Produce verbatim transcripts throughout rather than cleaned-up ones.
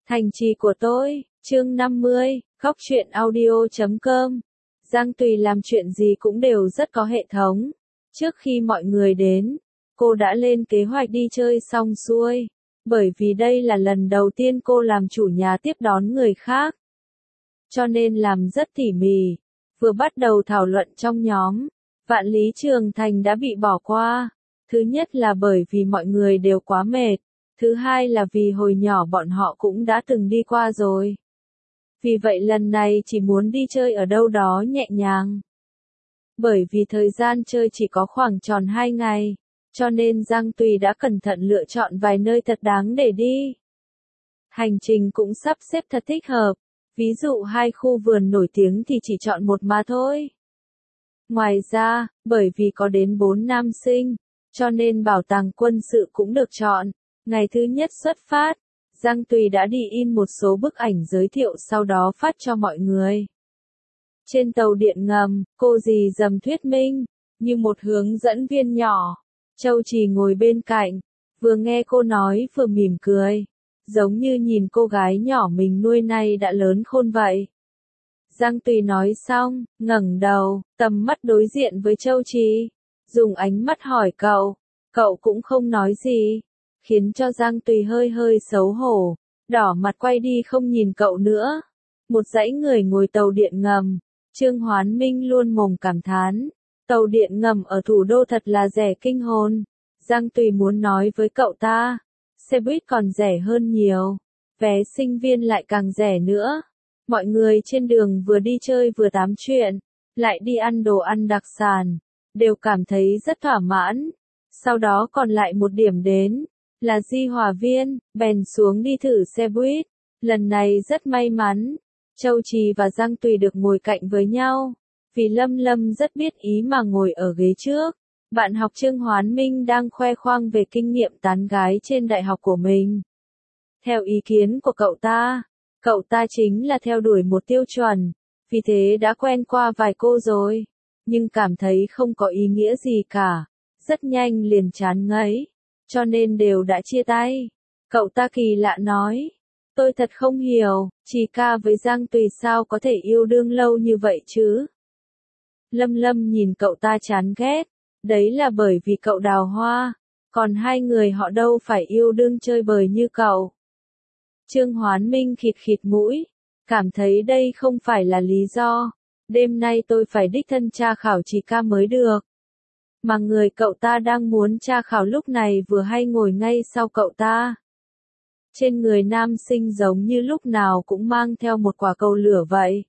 Thành trì của tôi, chương năm mươi, khóc chuyện audio chấm com. Giang Tùy làm chuyện gì cũng đều rất có hệ thống. Trước khi mọi người đến, cô đã lên kế hoạch đi chơi xong xuôi. Bởi vì đây là lần đầu tiên cô làm chủ nhà tiếp đón người khác. Cho nên làm rất tỉ mỉ. Vừa bắt đầu thảo luận trong nhóm, Vạn Lý Trường Thành đã bị bỏ qua. Thứ nhất là bởi vì mọi người đều quá mệt. Thứ hai là vì hồi nhỏ bọn họ cũng đã từng đi qua rồi. Vì vậy lần này chỉ muốn đi chơi ở đâu đó nhẹ nhàng. Bởi vì thời gian chơi chỉ có khoảng tròn hai ngày, cho nên Giang Tùy đã cẩn thận lựa chọn vài nơi thật đáng để đi. Hành trình cũng sắp xếp thật thích hợp, ví dụ hai khu vườn nổi tiếng thì chỉ chọn một mà thôi. Ngoài ra, bởi vì có đến bốn nam sinh, cho nên bảo tàng quân sự cũng được chọn. Ngày thứ nhất xuất phát, Giang Tùy đã đi in một số bức ảnh giới thiệu sau đó phát cho mọi người. Trên tàu điện ngầm, cô dì dầm thuyết minh, như một hướng dẫn viên nhỏ. Châu Trì ngồi bên cạnh, vừa nghe cô nói vừa mỉm cười, giống như nhìn cô gái nhỏ mình nuôi nay đã lớn khôn vậy. Giang Tùy nói xong, ngẩng đầu, tầm mắt đối diện với Châu Trì, dùng ánh mắt hỏi cậu, cậu cũng không nói gì. Khiến cho Giang Tùy hơi hơi xấu hổ, đỏ mặt quay đi không nhìn cậu nữa. Một dãy người ngồi tàu điện ngầm, Trương Hoán Minh luôn mồm cảm thán, tàu điện ngầm ở thủ đô thật là rẻ kinh hồn. Giang Tùy muốn nói với cậu ta, xe buýt còn rẻ hơn nhiều, vé sinh viên lại càng rẻ nữa. Mọi người trên đường vừa đi chơi vừa tám chuyện, lại đi ăn đồ ăn đặc sản, đều cảm thấy rất thỏa mãn. Sau đó còn lại một điểm đến, là Di Hòa Viên, bèn xuống đi thử xe buýt. Lần này rất may mắn, Châu Trì và Giang Tùy được ngồi cạnh với nhau, vì Lâm Lâm rất biết ý mà ngồi ở ghế trước. Bạn học Trương Hoán Minh đang khoe khoang về kinh nghiệm tán gái trên đại học của mình. Theo ý kiến của cậu ta, cậu ta chính là theo đuổi một tiêu chuẩn, vì thế đã quen qua vài cô rồi, nhưng cảm thấy không có ý nghĩa gì cả, rất nhanh liền chán ngấy. Cho nên đều đã chia tay. Cậu ta kỳ lạ nói, tôi thật không hiểu, Trì ca với Giang Tùy sao có thể yêu đương lâu như vậy chứ? Lâm Lâm nhìn cậu ta chán ghét, đấy là bởi vì cậu đào hoa, còn hai người họ đâu phải yêu đương chơi bời như cậu. Trương Hoán Minh khịt khịt mũi, cảm thấy đây không phải là lý do, đêm nay tôi phải đích thân tra khảo Trì ca mới được. Mà người cậu ta đang muốn tra khảo lúc này vừa hay ngồi ngay sau cậu ta. Trên người nam sinh giống như lúc nào cũng mang theo một quả cầu lửa vậy.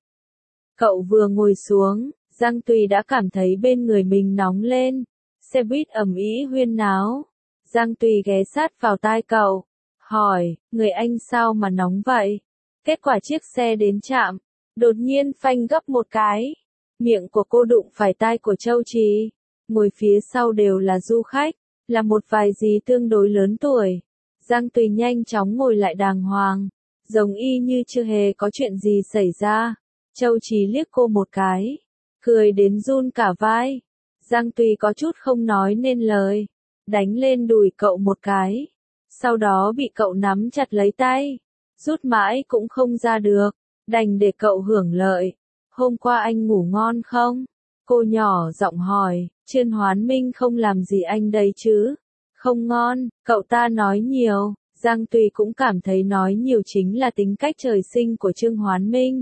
Cậu vừa ngồi xuống, Giang Tùy đã cảm thấy bên người mình nóng lên. Xe buýt ầm ĩ huyên náo. Giang Tùy ghé sát vào tai cậu, hỏi, người anh sao mà nóng vậy? Kết quả chiếc xe đến trạm, đột nhiên phanh gấp một cái. Miệng của cô đụng phải tai của Châu Trì. Ngồi phía sau đều là du khách, là một vài dì tương đối lớn tuổi. Giang Tùy nhanh chóng ngồi lại đàng hoàng, giống y như chưa hề có chuyện gì xảy ra. Châu Trì liếc cô một cái, cười đến run cả vai. Giang Tùy có chút không nói nên lời, đánh lên đùi cậu một cái. Sau đó bị cậu nắm chặt lấy tay, rút mãi cũng không ra được, đành để cậu hưởng lợi. Hôm qua anh ngủ ngon không? Cô nhỏ giọng hỏi. Trương Hoán Minh không làm gì anh đây chứ? Không ngon, cậu ta nói nhiều. Giang Tùy cũng cảm thấy nói nhiều chính là tính cách trời sinh của Trương Hoán Minh.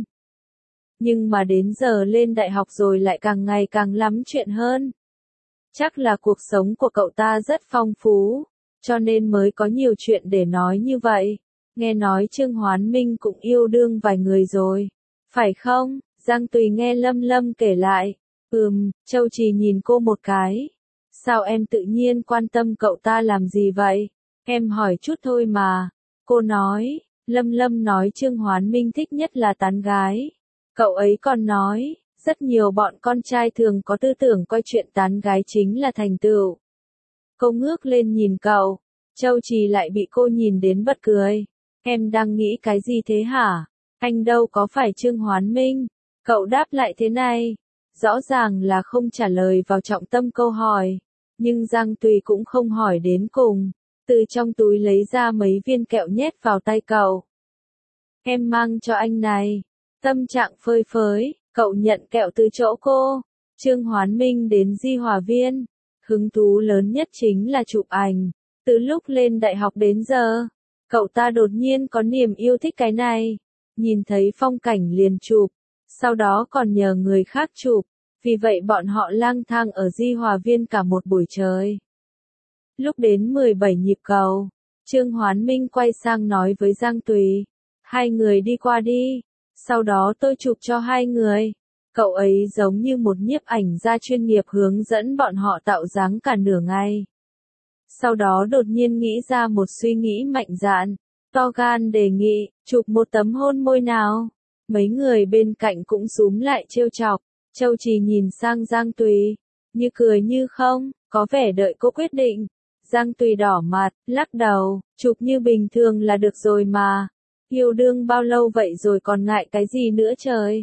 Nhưng mà đến giờ lên đại học rồi lại càng ngày càng lắm chuyện hơn. Chắc là cuộc sống của cậu ta rất phong phú, cho nên mới có nhiều chuyện để nói như vậy. Nghe nói Trương Hoán Minh cũng yêu đương vài người rồi. Phải không? Giang Tùy nghe Lâm Lâm kể lại. Ừm, Châu Trì nhìn cô một cái. Sao em tự nhiên quan tâm cậu ta làm gì vậy? Em hỏi chút thôi mà. Cô nói, Lâm Lâm nói Trương Hoán Minh thích nhất là tán gái. Cậu ấy còn nói, rất nhiều bọn con trai thường có tư tưởng coi chuyện tán gái chính là thành tựu. Cô ngước lên nhìn cậu, Châu Trì lại bị cô nhìn đến bật cười. Em đang nghĩ cái gì thế hả? Anh đâu có phải Trương Hoán Minh. Cậu đáp lại thế này. Rõ ràng là không trả lời vào trọng tâm câu hỏi, nhưng Giang Tùy cũng không hỏi đến cùng, từ trong túi lấy ra mấy viên kẹo nhét vào tay cậu. em mang cho anh này. Tâm trạng phơi phới, cậu nhận kẹo từ chỗ cô. Trương Hoán Minh đến Di Hòa Viên. Hứng thú lớn nhất chính là chụp ảnh. Từ lúc lên đại học đến giờ, cậu ta đột nhiên có niềm yêu thích cái này. Nhìn thấy phong cảnh liền chụp, sau đó còn nhờ người khác chụp. Vì vậy bọn họ lang thang ở Di Hòa Viên cả một buổi trời. Lúc đến mười bảy nhịp cầu, Trương Hoán Minh quay sang nói với Giang Tùy. Hai người đi qua đi, sau đó tôi chụp cho hai người. Cậu ấy giống như một nhiếp ảnh gia chuyên nghiệp hướng dẫn bọn họ tạo dáng cả nửa ngày. Sau đó đột nhiên nghĩ ra một suy nghĩ mạnh dạn, to gan đề nghị, chụp một tấm hôn môi nào. Mấy người bên cạnh cũng xúm lại trêu chọc. Châu Trì nhìn sang Giang Tùy, như cười như không, có vẻ đợi cô quyết định. Giang Tùy đỏ mặt, lắc đầu, chụp như bình thường là được rồi mà. Yêu đương bao lâu vậy rồi còn ngại cái gì nữa trời.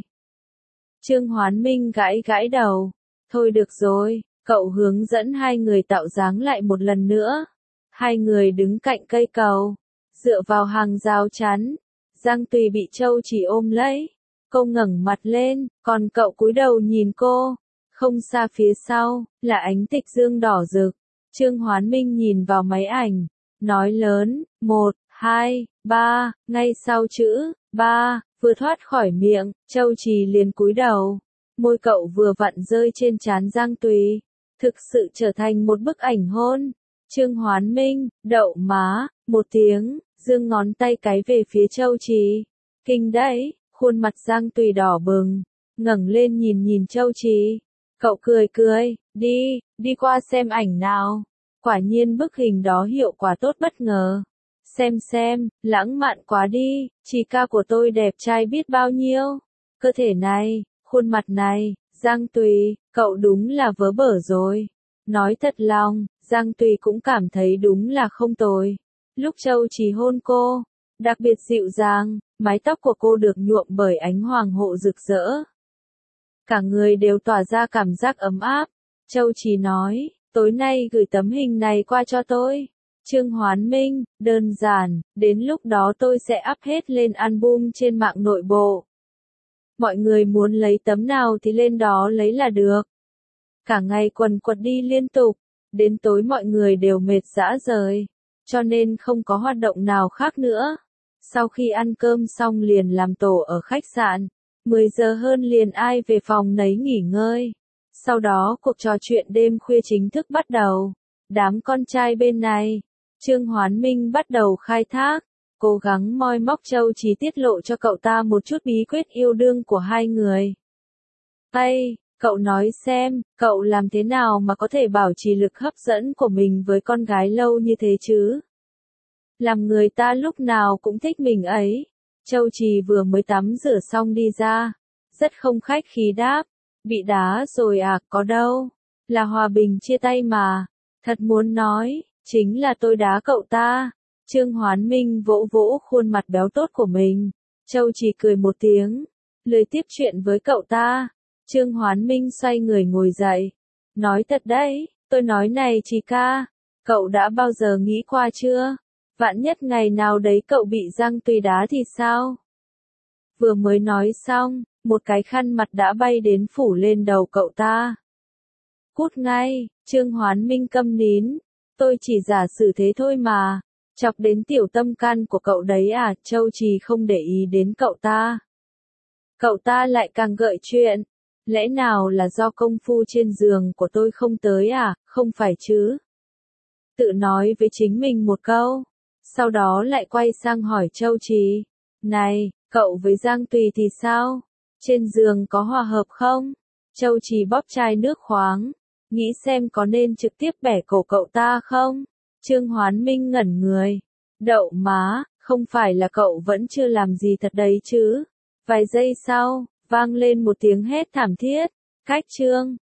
Trương Hoán Minh gãi gãi đầu, thôi được rồi, cậu hướng dẫn hai người tạo dáng lại một lần nữa. Hai người đứng cạnh cây cầu, dựa vào hàng rào chắn. Giang Tùy bị Châu Trì ôm lấy. Cô ngẩng mặt lên, còn cậu cúi đầu nhìn cô. Không xa phía sau, là ánh tịch dương đỏ rực. Trương Hoán Minh nhìn vào máy ảnh, nói lớn, một, hai, ba, ngay sau chữ, ba, vừa thoát khỏi miệng, Châu Trì liền cúi đầu. Môi cậu vừa vặn rơi trên trán Giang Tùy. Thực sự trở thành một bức ảnh hôn. Trương Hoán Minh, đậu má, một tiếng, giương ngón tay cái về phía Châu Trì. Kinh đấy. Khuôn mặt Giang Tùy đỏ bừng, ngẩng lên nhìn nhìn Châu Trì. Cậu cười cười, đi, đi qua xem ảnh nào. Quả nhiên bức hình đó hiệu quả tốt bất ngờ. Xem xem, lãng mạn quá đi, Trì ca của tôi đẹp trai biết bao nhiêu. Cơ thể này, khuôn mặt này, Giang Tùy, cậu đúng là vớ bở rồi. Nói thật lòng, Giang Tùy cũng cảm thấy đúng là không tồi. Lúc Châu Trì hôn cô, đặc biệt dịu dàng, mái tóc của cô được nhuộm bởi ánh hoàng hộ rực rỡ. Cả người đều tỏa ra cảm giác ấm áp. Châu Trì nói, tối nay gửi tấm hình này qua cho tôi. Trương Hoán Minh, đơn giản, đến lúc đó tôi sẽ up hết lên album trên mạng nội bộ. Mọi người muốn lấy tấm nào thì lên đó lấy là được. Cả ngày quần quật đi liên tục, đến tối mọi người đều mệt rã rời, cho nên không có hoạt động nào khác nữa. Sau khi ăn cơm xong liền làm tổ ở khách sạn, mười giờ hơn liền ai về phòng nấy nghỉ ngơi. Sau đó cuộc trò chuyện đêm khuya chính thức bắt đầu. Đám con trai bên này, Trương Hoán Minh bắt đầu khai thác, cố gắng moi móc Châu Trì tiết lộ cho cậu ta một chút bí quyết yêu đương của hai người. Ây, cậu nói xem, cậu làm thế nào mà có thể bảo trì lực hấp dẫn của mình với con gái lâu như thế chứ? Làm người ta lúc nào cũng thích mình ấy. Châu Trì vừa mới tắm rửa xong đi ra, rất không khách khí đáp, bị đá rồi à, có đâu, là hòa bình chia tay mà, thật muốn nói, chính là tôi đá cậu ta. Trương Hoán Minh vỗ vỗ khuôn mặt béo tốt của mình, Châu Trì cười một tiếng, lười tiếp chuyện với cậu ta. Trương Hoán Minh xoay người ngồi dậy, nói thật đấy, tôi nói này Trì ca, cậu đã bao giờ nghĩ qua chưa? Vạn nhất ngày nào đấy cậu bị Giang Tùy đá thì sao? Vừa mới nói xong, một cái khăn mặt đã bay đến phủ lên đầu cậu ta. Cút ngay, Trương Hoán Minh câm nín, tôi chỉ giả sử thế thôi mà, chọc đến tiểu tâm can của cậu đấy à? Châu Trì không để ý đến cậu ta. Cậu ta lại càng gợi chuyện, lẽ nào là do công phu trên giường của tôi không tới à? Không phải chứ? Tự nói với chính mình một câu. Sau đó lại quay sang hỏi Châu Trì, này, cậu với Giang Tùy thì sao? Trên giường có hòa hợp không? Châu Trì bóp chai nước khoáng, nghĩ xem có nên trực tiếp bẻ cổ cậu ta không? Trương Hoán Minh ngẩn người, đậu má, không phải là cậu vẫn chưa làm gì thật đấy chứ? Vài giây sau, vang lên một tiếng hét thảm thiết, cách Trương.